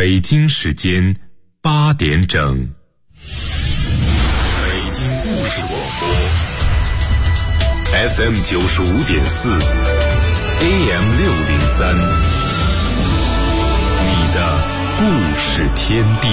北京时间8点整。北京故事广播 FM 95.4 AM 603，你的故事天地。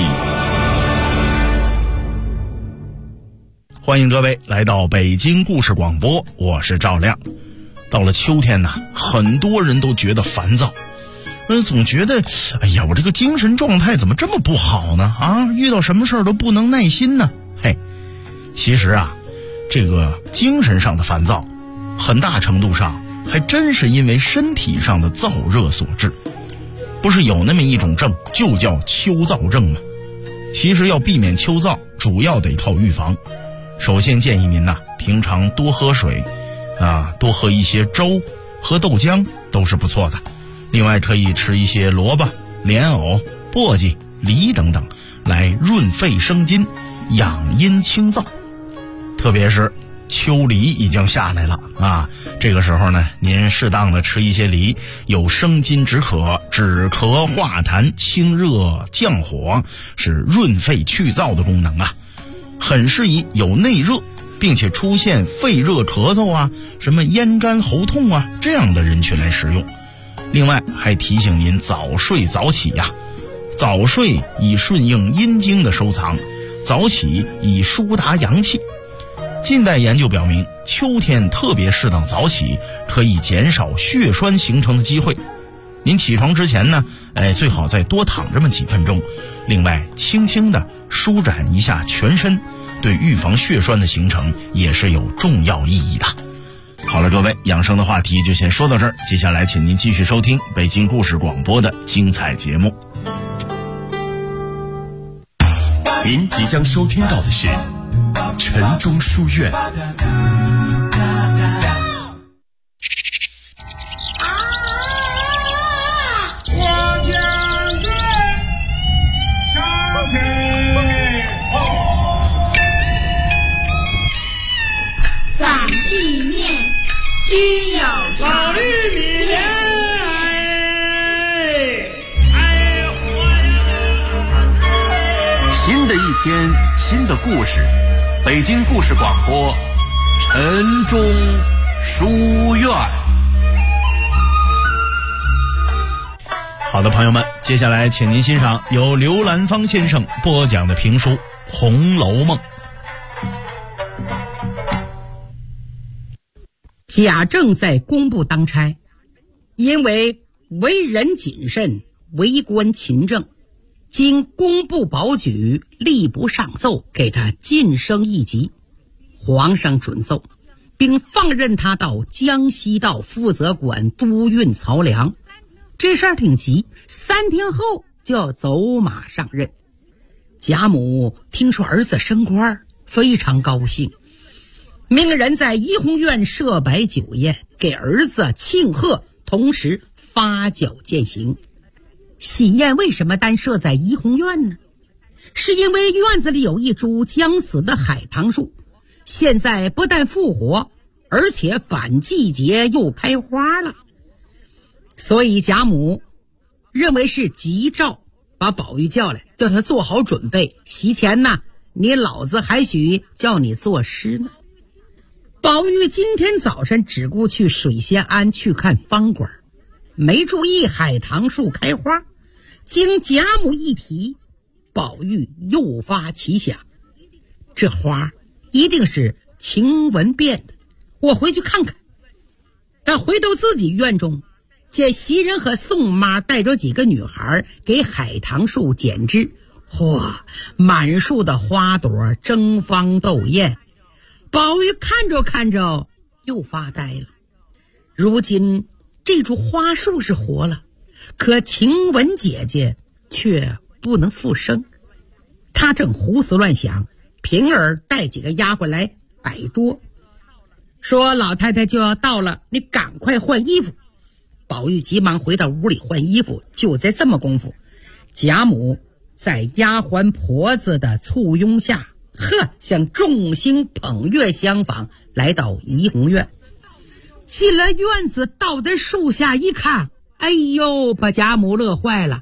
欢迎各位来到北京故事广播，我是赵亮。到了秋天呢，很多人都觉得烦躁，总觉得哎呀，我这个精神状态怎么这么不好呢？遇到什么事儿都不能耐心呢？其实这个精神上的烦躁很大程度上还真是因为身体上的燥热所致。不是有那么一种症就叫秋燥症吗？其实要避免秋燥，主要得靠预防。首先建议您平常多喝水多喝一些粥，喝豆浆都是不错的。另外可以吃一些萝卜、莲藕、簸箕、梨等等，来润肺生津，养阴清燥。特别是秋梨已经下来了这个时候呢，您适当的吃一些梨，有生津止渴、止咳化痰、清热降火，是润肺去燥的功能很适宜有内热并且出现肺热咳嗽什么咽干喉痛这样的人群来食用。另外还提醒您早睡早起早睡以顺应阴经的收藏，早起以疏达阳气。近代研究表明，秋天特别适当早起，可以减少血栓形成的机会。您起床之前呢，最好再多躺这么几分钟。另外轻轻地舒展一下全身，对预防血栓的形成也是有重要意义的。好了，各位，养生的话题就先说到这儿，接下来请您继续收听北京故事广播的精彩节目。 您即将收听到的是晨钟书院。 需要老玉米新的一天，新的故事，北京故事广播晨钟书院。 好的，朋友们，接下来请您欣赏由刘兰芳先生播讲的评书《红楼梦》。 贾政在工部当差，因为为人谨慎，为官勤政，经工部保举吏部上奏，给他晋升一级。皇上准奏，并放任他到江西道负责管督运漕粮。这事儿挺急，3天后就要走马上任。贾母听说儿子升官，非常高兴，命人在怡红院设摆酒宴，给儿子庆贺，同时发脚饯行。喜宴为什么单设在怡红院呢？是因为院子里有一株将死的海棠树，现在不但复活，而且反季节又开花了。所以贾母认为是吉兆，把宝玉叫来，叫他做好准备，席前你老子还许叫你作诗呢。宝玉今天早晨只顾去水仙庵去看方馆，没注意海棠树开花。经贾母一提，宝玉又发奇想，这花一定是晴雯变的，我回去看看。他回到自己院中，见袭人和宋妈带着几个女孩给海棠树剪枝，满树的花朵争芳斗艳。宝玉看着看着又发呆了。如今这株花树是活了，可晴雯姐姐却不能复生。他正胡思乱想，平儿带几个丫鬟来摆桌，说老太太就要到了，你赶快换衣服。宝玉急忙回到屋里换衣服，就在这么功夫，贾母在丫鬟婆子的簇拥下，像众星捧月相访，来到怡红院。进了院子，倒在树下一看，哎呦，把贾母乐坏了。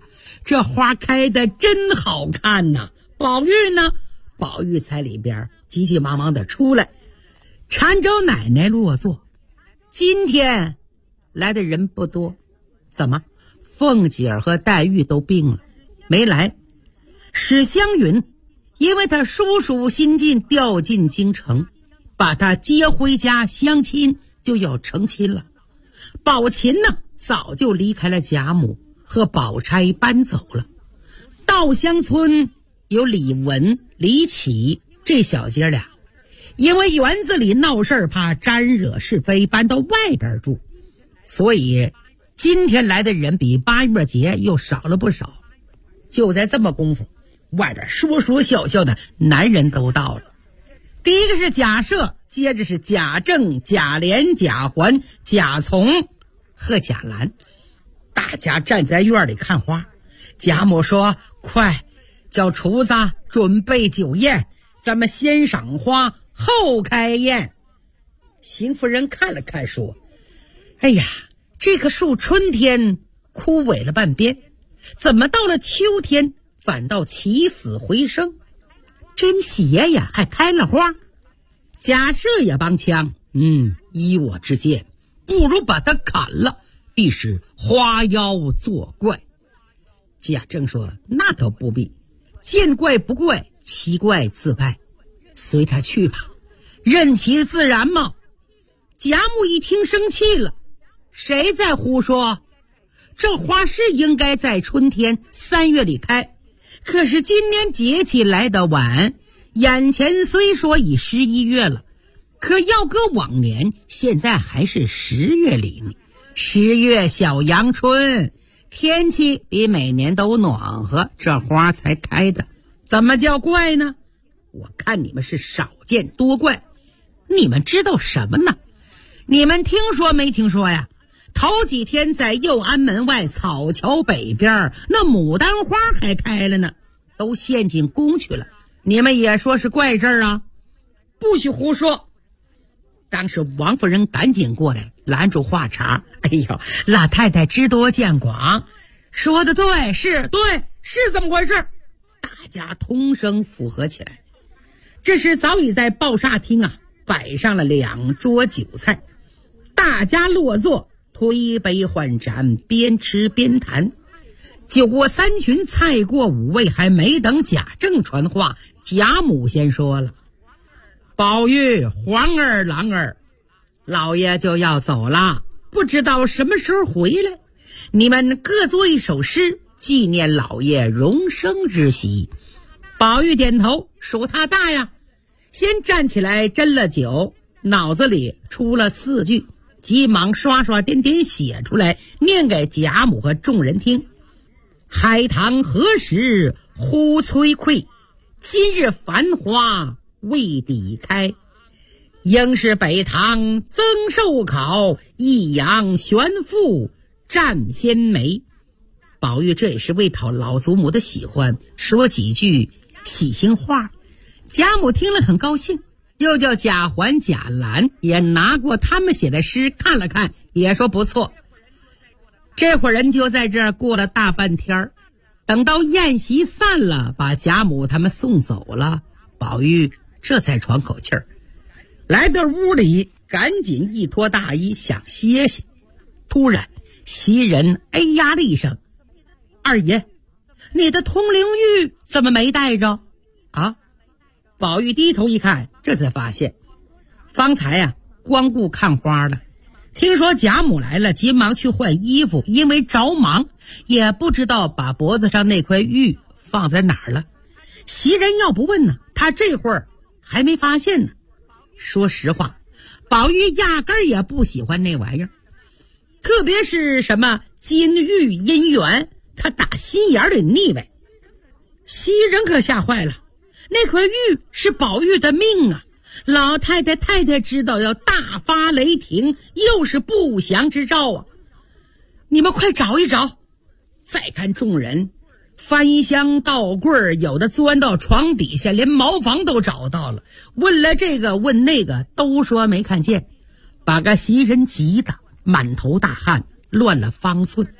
这花开得真好看呐！宝玉呢？宝玉在里边急急忙忙的出来，搀着奶奶落座。今天来的人不多，怎么？凤姐儿和黛玉都病了，没来。史湘云因为他叔叔新晋调进京城，把他接回家相亲，就要成亲了。宝琴呢，早就离开了贾母，和宝钗搬走了。稻香村有李文、李启这小姐俩，因为园子里闹事儿，怕沾惹是非，搬到外边住，所以今天来的人比八月节又少了不少。就在这么功夫，外边说说笑笑的男人都到了。第一个是贾赦，接着是贾政、贾琏、贾环、贾从和贾兰。大家站在院里看花。贾母说：快叫厨子准备酒宴，咱们先赏花后开宴。邢夫人看了看说：哎呀，这棵树春天枯萎了半边，怎么到了秋天反倒起死回生，真邪呀，还开了花。贾赦也帮腔：依我之见，不如把它砍了，必是花妖作怪。贾政说：那倒不必，见怪不怪，奇怪自败，随他去吧，任其自然嘛。贾母一听生气了：谁在胡说？这花是应该在春天3月里开，可是今年节气来得晚，眼前虽说已11月了，可要搁往年，现在还是10月里呢。10月小阳春，天气比每年都暖和，这花才开的，怎么叫怪呢？我看你们是少见多怪。你们知道什么呢？你们听说没听说呀？头几天在右安门外草桥北边，那牡丹花还开了呢，都献进宫去了，你们也说是怪事啊？不许胡说！当时王夫人赶紧过来拦住话茬：哎呦，老太太知多见广，说的对，是这么回事。大家同声附和起来。这时早已在抱厦厅摆上了2桌酒菜，大家落座，推杯换盏，边吃边谈。酒过3巡，菜过5味，还没等贾政传话，贾母先说了：宝玉、皇儿、郎儿，老爷就要走了，不知道什么时候回来，你们各作一首诗，纪念老爷荣升之喜。宝玉点头，属他大呀，先站起来斟了酒，脑子里出了4句，急忙刷刷点点写出来，念给贾母和众人听。海棠何时忽摧溃，今日繁花未抵开，应是北堂增寿考，益阳玄父占先梅。宝玉这也是为讨老祖母的喜欢，说几句喜庆话。贾母听了很高兴，又叫贾环、贾兰也拿过他们写的诗看了看，也说不错。这会儿人就在这儿过了大半天，等到宴席散了，把贾母他们送走了，宝玉这才喘口气儿，来到屋里赶紧一脱大衣想歇歇。突然袭人哎呀了一声：二爷，你的通灵玉怎么没带着啊？宝玉低头一看，这才发现方才光顾看花了，听说贾母来了，急忙去换衣服，因为着忙也不知道把脖子上那块玉放在哪儿了。袭人要不问呢，他这会儿还没发现呢。说实话，宝玉压根儿也不喜欢那玩意儿，特别是什么金玉姻缘，他打心眼里腻歪。袭人可吓坏了，那块玉是宝玉的命啊！老太太太太知道要大发雷霆，又是不祥之兆啊！你们快找一找。再看众人翻箱倒柜，有的钻到床底下，连茅房都找到了，问了这个问那个，都说没看见，把个袭人急得满头大汗，乱了方寸。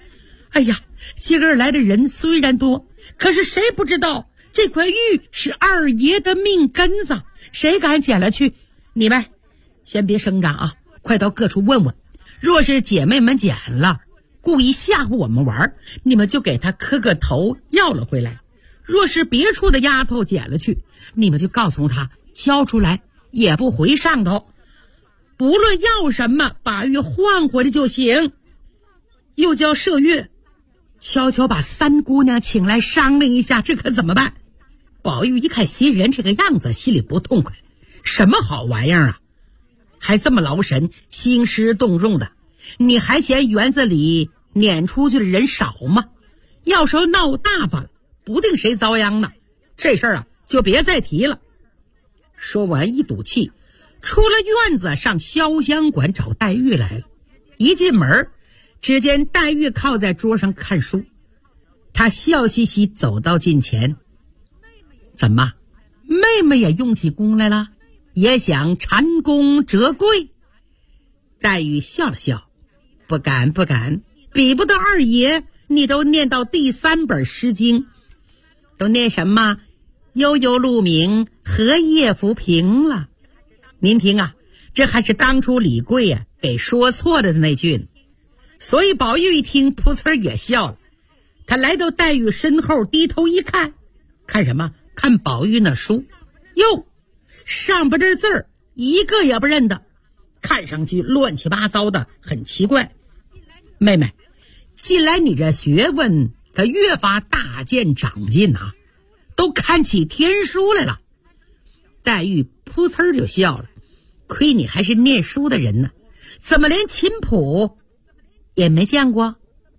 哎呀，今儿来的人虽然多，可是谁不知道这块玉是二爷的命根子，谁敢捡了去？你们先别声张啊，快到各处问问，若是姐妹们捡了，故意吓唬我们玩，你们就给他磕个头要了回来。若是别处的丫头捡了去，你们就告诉他交出来也不回上头，不论要什么，把玉换回来就行。又叫麝月悄悄把三姑娘请来商量一下，这可怎么办？宝玉一看袭人这个样子，心里不痛快，什么好玩意儿啊，还这么劳神，兴师动众的，你还嫌园子里撵出去的人少吗？要说闹大发了，不定谁遭殃呢。这事儿啊，就别再提了。说完一赌气，出了院子，上潇湘馆找黛玉来了。一进门，只见黛玉靠在桌上看书，她笑嘻嘻走到近前，怎么，妹妹也用起功来了，也想蟾宫折桂？黛玉笑了笑，不敢不敢，比不得二爷，你都念到第3本诗经，都念什么悠悠鹿鸣，荷叶浮萍了。您听啊，这还是当初李贵啊给说错了的那句呢。所以宝玉一听，噗呲也笑了。他来到黛玉身后，低头一看，看什么？看宝玉那书。哟，上边这字儿一个也不认得，看上去乱七八糟的，很奇怪。妹妹，近来你这学问可越发大见长进啊，都看起天书来了。黛玉噗呲就笑了，亏你还是念书的人呢，怎么连琴谱也没见过？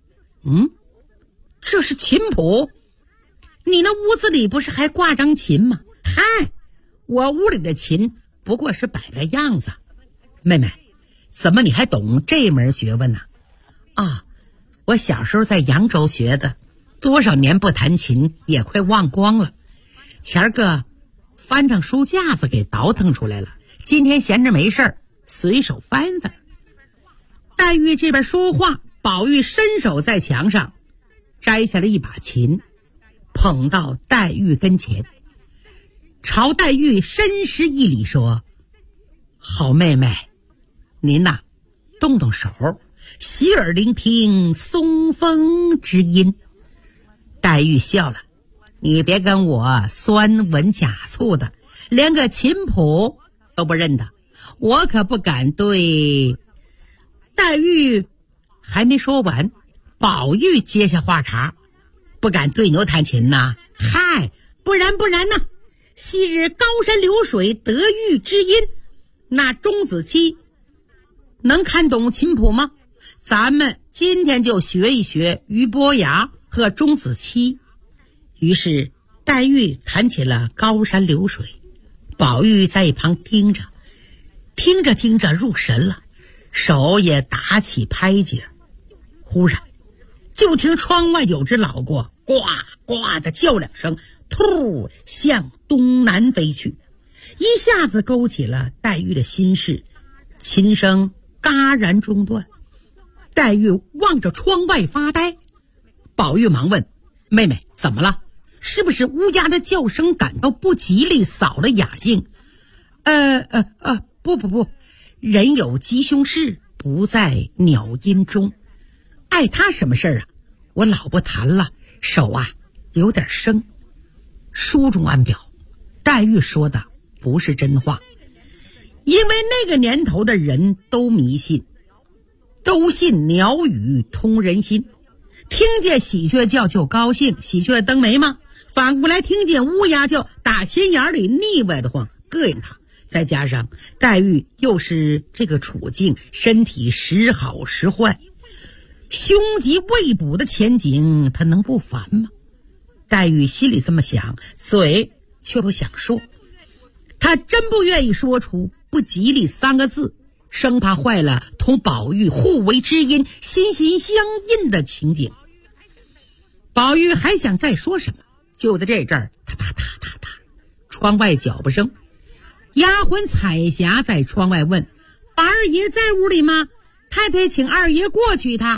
这是琴谱？你那屋子里不是还挂张琴吗？嗨，我屋里的琴不过是摆摆样子。妹妹，怎么你还懂这门学问呢？啊，我小时候在扬州学的，多少年不弹琴也快忘光了。前儿个翻上书架子给倒腾出来了，今天闲着没事儿，随手翻翻。黛玉这边说话，宝玉伸手在墙上摘下了一把琴，捧到黛玉跟前，朝黛玉深施一礼说：好妹妹，您呐动动手，洗耳聆听松风之音。黛玉笑了，你别跟我酸文假醋的，连个琴谱都不认得，我可不敢对。黛玉还没说完，宝玉接下话茬，不敢对牛弹琴呐？嗨，不然呢？昔日高山流水得玉之音，那钟子期能看懂琴谱吗？咱们今天就学一学俞伯牙和钟子期。于是黛玉弹起了高山流水，宝玉在一旁听着入神了，手也打起拍节。忽然就听窗外有只老蝈呱呱的叫2声，突向东南飞去，一下子勾起了黛玉的心事。琴声戛然中断，黛玉望着窗外发呆。宝玉忙问：妹妹怎么了？是不是乌鸦的叫声感到不吉利，扫了雅兴？不，人有吉凶事，不在鸟音中。碍他什么事儿啊？我老不弹了，手啊有点生。书中暗表，黛玉说的不是真话，因为那个年头的人都迷信，都信鸟语通人心，听见喜鹊叫就高兴，喜鹊登梅吗？反过来听见乌鸦叫，打心眼里腻歪的慌，膈应他。再加上黛玉又是这个处境，身体时好时坏，凶吉未卜的前景，他能不烦吗？黛玉心里这么想，嘴却不想说。他真不愿意说出不吉利3个字，生怕坏了同宝玉互为知音、心心相印的情景。宝玉还想再说什么，就在这阵儿，哒哒哒哒哒，窗外脚步声。丫鬟彩霞在窗外问：把二爷在屋里吗？太太请二爷过去一趟，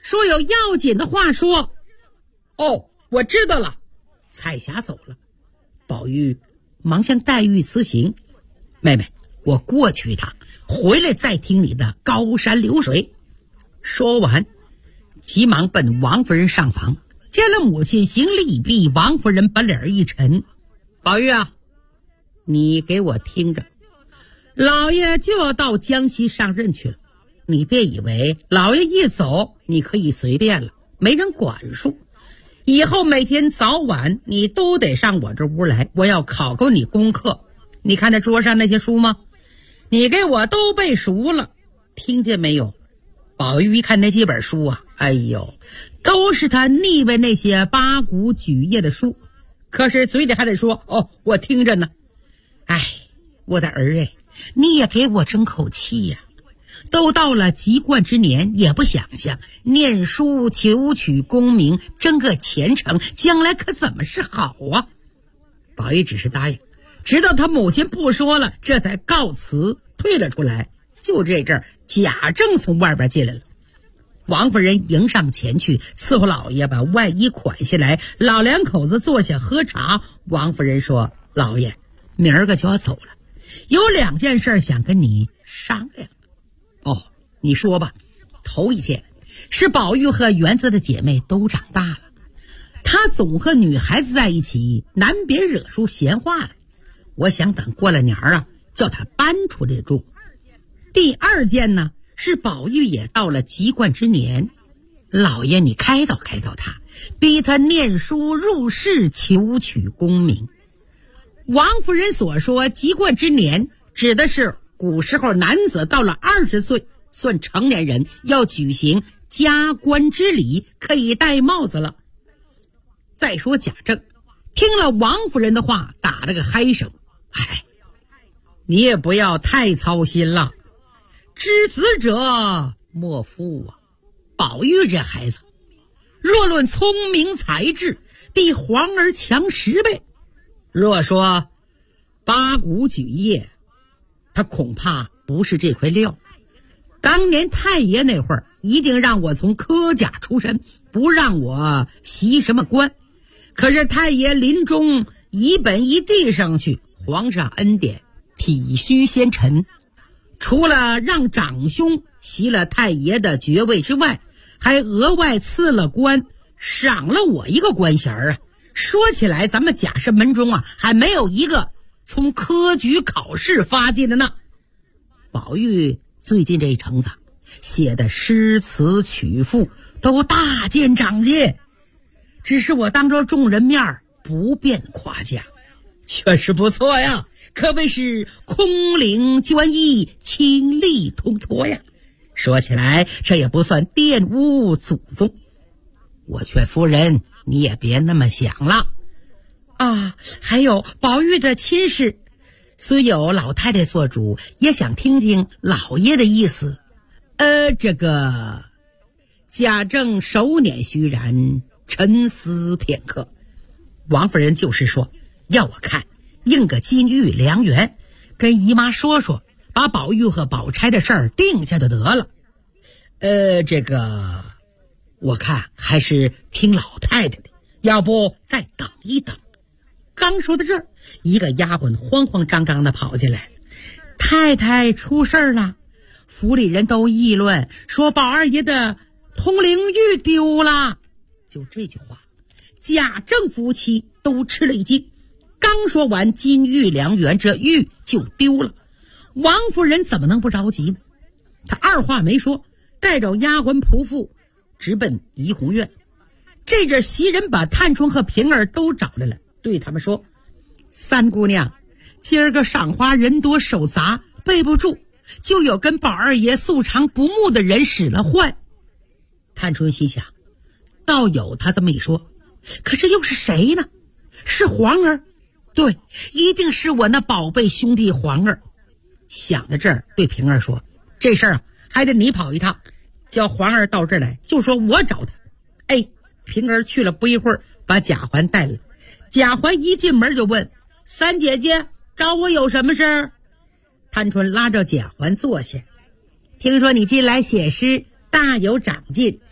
说有要紧的话说。哦，我知道了。彩霞走了，宝玉忙向黛玉辞行：妹妹，我过去一趟，回来再听你的高山流水。说完急忙奔王夫人上房，见了母亲行礼毕，王夫人把脸一沉：宝玉啊，你给我听着，老爷就要到江西上任去了，你别以为老爷一走你可以随便了，没人管束。以后每天早晚你都得上我这屋来，我要考考你功课。你看那桌上那些书吗？你给我都背熟了，听见没有？宝玉一看那几本书啊，哎呦，都是他腻歪那些八股举业的书，可是嘴里还得说：哦，我听着呢。哎，我的儿哎，你也给我争口气呀！都到了及冠之年，也不想想念书求取功名，争个前程，将来可怎么是好啊？宝玉只是答应，直到他母亲不说了，这才告辞退了出来。就这阵儿，贾政从外边进来了，王夫人迎上前去伺候老爷，把外衣款下来，老两口子坐下喝茶。王夫人说：老爷，明儿个就要走了，有2件事想跟你商量。哦，你说吧。头一件是宝玉和园子的姐妹都长大了，他总和女孩子在一起，难别惹出闲话来。我想等过了年啊，叫他搬出来住。第二件呢，是宝玉也到了及冠之年，老爷你开导开导他，逼他念书入仕，求取功名。王夫人所说及冠之年，指的是古时候男子到了20岁算成年人，要举行加冠之礼，可以戴帽子了。再说贾政听了王夫人的话，打了个嗨声：哎，你也不要太操心了，知子者莫夫啊。宝玉这孩子若论聪明才智，比皇儿强10倍。若说八股举业，他恐怕不是这块料。当年太爷那会儿一定让我从科甲出身，不让我袭什么官。可是太爷临终一本一递上去，皇上恩典，体虚先沉，除了让长兄袭了太爷的爵位之外，还额外赐了官，赏了我一个官衔啊。说起来咱们贾氏门中啊，还没有一个从科举考试发进的呢。宝玉最近这一程子写的诗词曲赋都大见长进，只是我当着众人面不便夸奖，确实不错呀，可谓是空灵娟逸，清丽通脱呀。说起来这也不算玷污祖宗。我劝夫人你也别那么想了啊。还有宝玉的亲事，虽有老太太做主，也想听听老爷的意思。这个贾政手捻须髯，沉思片刻。王夫人就是说，要我看应个金玉良缘，跟姨妈说说，把宝玉和宝钗的事儿定下就得了。这个我看还是听老太太的，要不再等一等。刚说到这儿，一个丫鬟慌慌张张的跑进来：太太出事儿了，府里人都议论说宝二爷的通灵玉丢了。就这句话，贾政夫妻都吃了一惊。刚说完金玉良缘，这玉就丢了。王夫人怎么能不着急呢？她二话没说，带着丫鬟仆妇直奔怡红院。这阵袭人把探春和平儿都找来了，对他们说：三姑娘，今儿个赏花人多手杂，备不住，就有跟宝二爷素常不睦的人使了坏。探春心想，倒有他这么一说，可是又是谁呢？是皇儿？对，一定是我那宝贝兄弟皇儿。想到这儿，对平儿说：这事儿啊，还得你跑一趟，叫皇儿到这儿来，就说我找他。哎，平儿去了不一会儿，把贾环带来。贾环一进门就问：三姐姐找我有什么事儿？探春拉着贾环坐下：听说你近来写诗大有长进，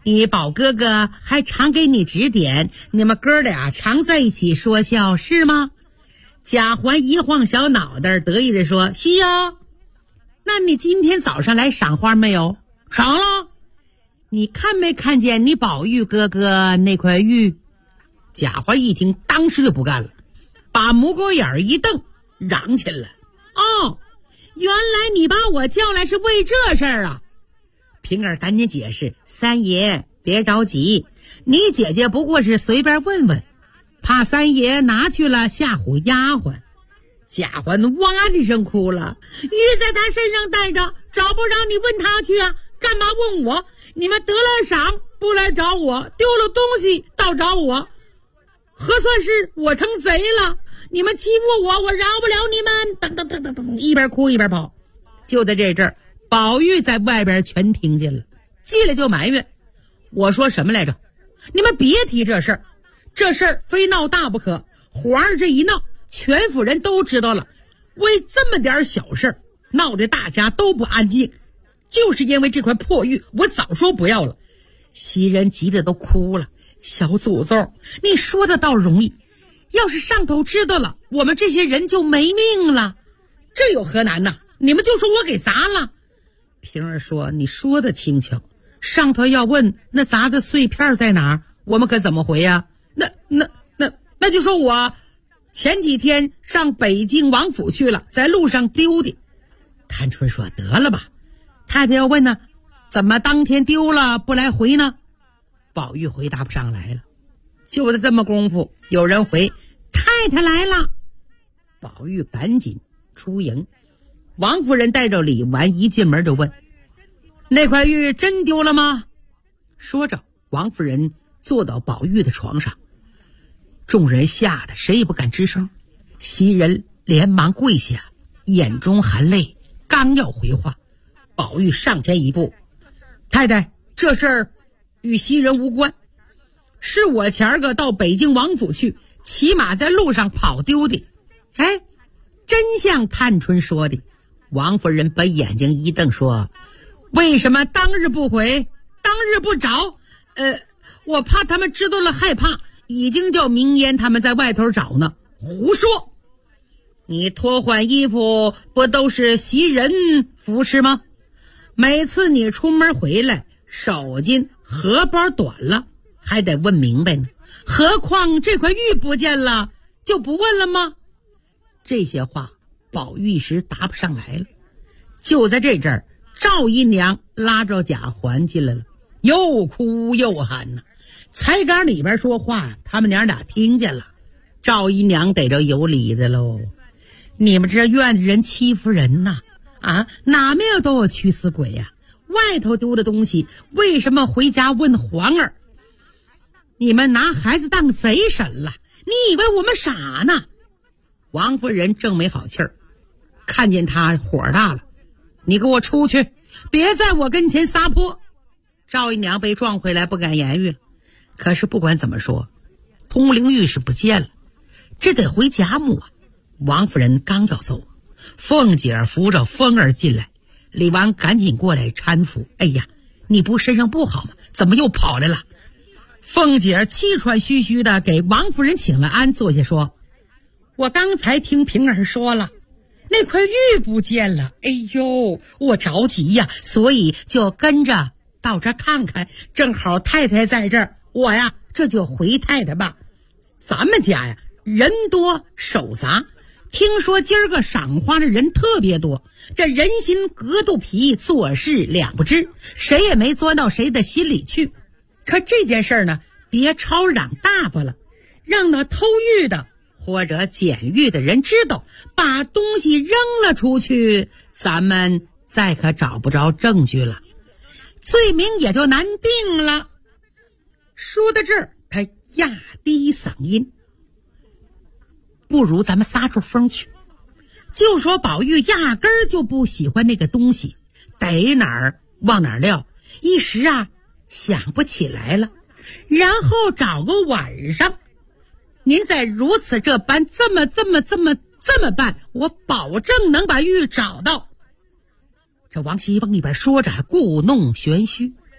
你宝哥哥还常给你指点，你们哥俩常在一起说笑是吗？贾环一晃小脑袋，得意地说：是呀。那你今天早上来赏花没有？赏了。你看没看见你宝玉哥哥那块玉？贾环一听，当时就不干了，把目勾眼一瞪，嚷起来：哦，原来你把我叫来是为这事儿啊！平儿赶紧解释：三爷别着急，你姐姐不过是随便问问，怕三爷拿去了吓唬丫鬟。贾环哇的一声哭了，玉在他身上带着，找不着你问他去啊，干嘛问我？你们得了赏不来找我，丢了东西倒找我，核算是我成贼了？你们欺负我，我饶不了你们！噔噔噔噔噔，一边哭一边跑。就在这阵儿，宝玉在外边全听见了，进来就埋怨：我说什么来着？你们别提这事儿，这事儿非闹大不可。皇上这一闹，全府人都知道了，为这么点小事儿闹得大家都不安静，就是因为这块破玉，我早说不要了。袭人急得都哭了：小祖宗，你说的倒容易，要是上头知道了，我们这些人就没命了。这有何难呢？你们就说我给砸了。平儿说：你说的轻巧，上头要问那砸的碎片在哪儿，我们可怎么回呀？那就说我前几天上北京王府去了，在路上丢的。探春说：得了吧，太太要问呢，怎么当天丢了不来回呢？宝玉回答不上来了。就在这么功夫，有人回：太太来了。宝玉赶紧出迎，王夫人带着李纨一进门就问：那块玉真丢了吗？说着，王夫人坐到宝玉的床上，众人吓得谁也不敢吱声。袭人连忙跪下，眼中含泪，刚要回话，宝玉上前一步：太太，这事儿与袭人无关，是我前儿个到北京王府去，骑马在路上跑丢的。哎，真像探春说的。王夫人把眼睛一瞪说：为什么当日不回，当日不找？我怕他们知道了害怕，已经叫明烟他们在外头找呢。胡说！你脱换衣服不都是袭人扶持吗？每次你出门回来，手巾荷包短了，还得问明白呢，何况这块玉不见了，就不问了吗？这些话宝玉一时答不上来了。就在这阵儿，赵姨娘拉着贾环进来了，又哭又喊呢。才刚里边说话，他们娘俩听见了。赵姨娘逮着有理的喽，你们这院子人欺负人呐！哪面都有驱死鬼呀！外头丢的东西，为什么回家问皇儿？你们拿孩子当贼审了？你以为我们傻呢？王夫人正没好气儿，看见他火大了，你给我出去，别在我跟前撒泼。赵姨娘被撞回来，不敢言语了。可是不管怎么说，通灵玉是不见了，这得回贾母啊。王夫人刚要走，凤姐扶着凤儿进来，李纨赶紧过来搀扶。哎呀，你不身上不好吗？怎么又跑来了？凤姐气喘吁吁的给王夫人请了安，坐下说：我刚才听平儿说了，那块玉不见了。哎呦，我着急呀，所以就跟着到这看看，正好太太在这儿，我呀这就回太太吧。咱们家呀人多手杂，听说今儿个赏花的人特别多，这人心隔肚皮，做事两不知，谁也没钻到谁的心里去。可这件事呢，别吵嚷大发了，让那偷玉的或者捡玉的人知道，把东西扔了出去，咱们再可找不着证据了，罪名也就难定了。说到这儿，他压低嗓音：不如咱们撒出风去，就说宝玉压根儿就不喜欢那个东西，逮哪儿往哪儿撂，一时想不起来了，然后找个晚上，您再如此这般这么办，我保证能把玉找到。这王熙凤一边说着还故弄玄虚，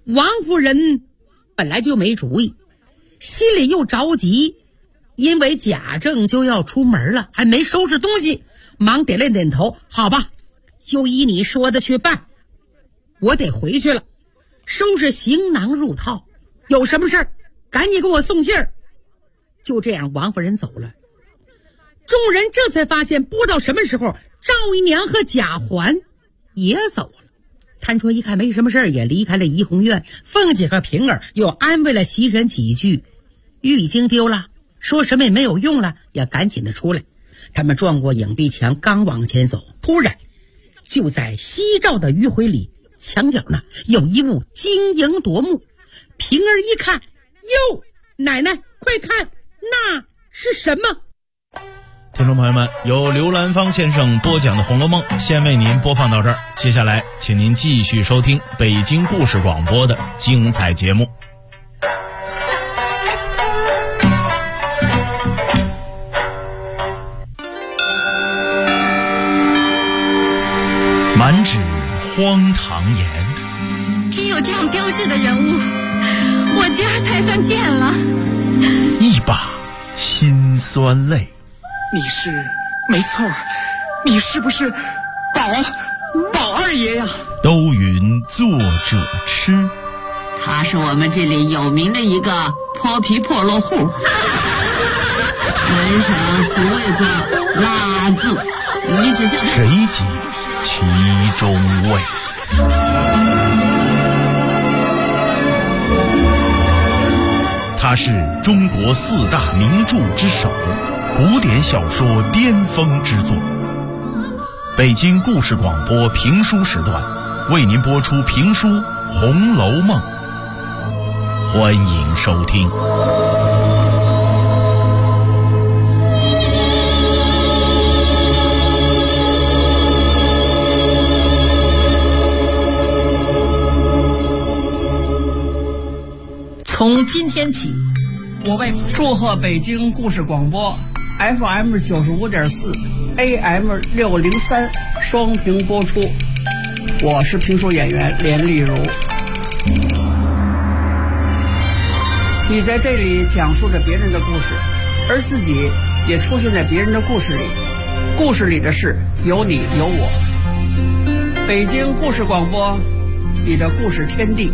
王夫人本来就没主意，心里又着急，因为贾政就要出门了，还没收拾东西，忙点了点头，好吧，就依你说的去办，我得回去了，收拾行囊入套，有什么事儿赶紧给我送信儿。就这样，王夫人走了。众人这才发现，不知道什么时候赵姨娘和贾环也走了。探春一看没什么事儿，也离开了怡红院。凤姐和平儿又安慰了袭人几句，玉已经丢了，说什么也没有用了，也赶紧的出来。他们撞过影壁墙，刚往前走，突然就在西照的余晖里，墙角呢有一物晶莹夺目。平儿一看，哟，奶奶快看，那是什么？ 听众朋友们，由刘兰芳先生播讲的《红楼梦》先为您播放到这儿，接下来请您继续收听北京故事广播的精彩节目。满纸荒唐言， 只有这样标致的人物，我今儿才算见了。 一把辛酸泪。 你是没错，你是不是宝二爷呀？ 都云作者痴， 他是我们这里有名的一个泼皮破落户，门上俗谓作拉字，一直叫谁解其中味？他是中国4大名著之首，古典小说巅峰之作。北京故事广播评书时段为您播出评书《红楼梦》，欢迎收听。 从今天起，我为祝贺北京故事广播 FM 95.4 AM 603双屏播出。我是评书演员连丽如。你在这里讲述着别人的故事，而自己也出现在别人的故事里，故事里的事有你有我。北京故事广播，你的故事天地。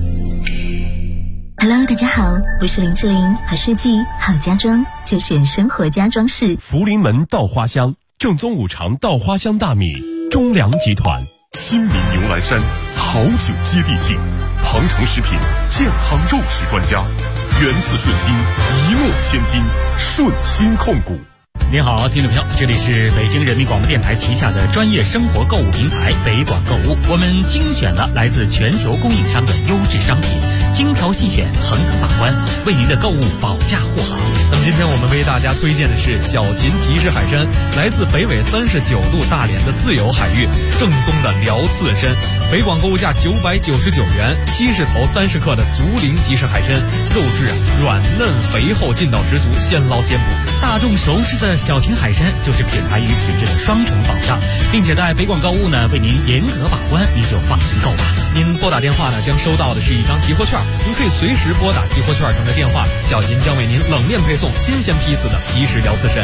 Hello， 大家好，我是林志玲，好设计好家装就选生活家装饰。 福临门稻花香，正宗五常稻花香大米，中粮集团。 新民牛栏山，好酒接地气，鹏城食品健康肉食专家，源自顺心，一诺千金，顺心控股。 您好，听众朋友，这里是北京人民广播电台旗下的专业生活购物平台北广购物，我们精选了来自全球供应商的优质商品，精挑细选，层层把关，为您的购物保驾护航。 那么今天我们为大家推荐的是小秦集市海参，来自北纬39度大连的自由海域，正宗的辽刺参，北广购物价999元，70头30克的竹林集市海参，肉质软嫩肥厚，劲道十足，现捞现捕。 大众熟知的小秦海参就是品牌与品质的双重保障，并且在北广购物呢为您严格把关，您就放心购吧。 您拨打电话呢将收到的是一张提货券，您可以随时拨打提货券上的电话，小秦将为您冷链配送新鲜批次的即食辽刺参。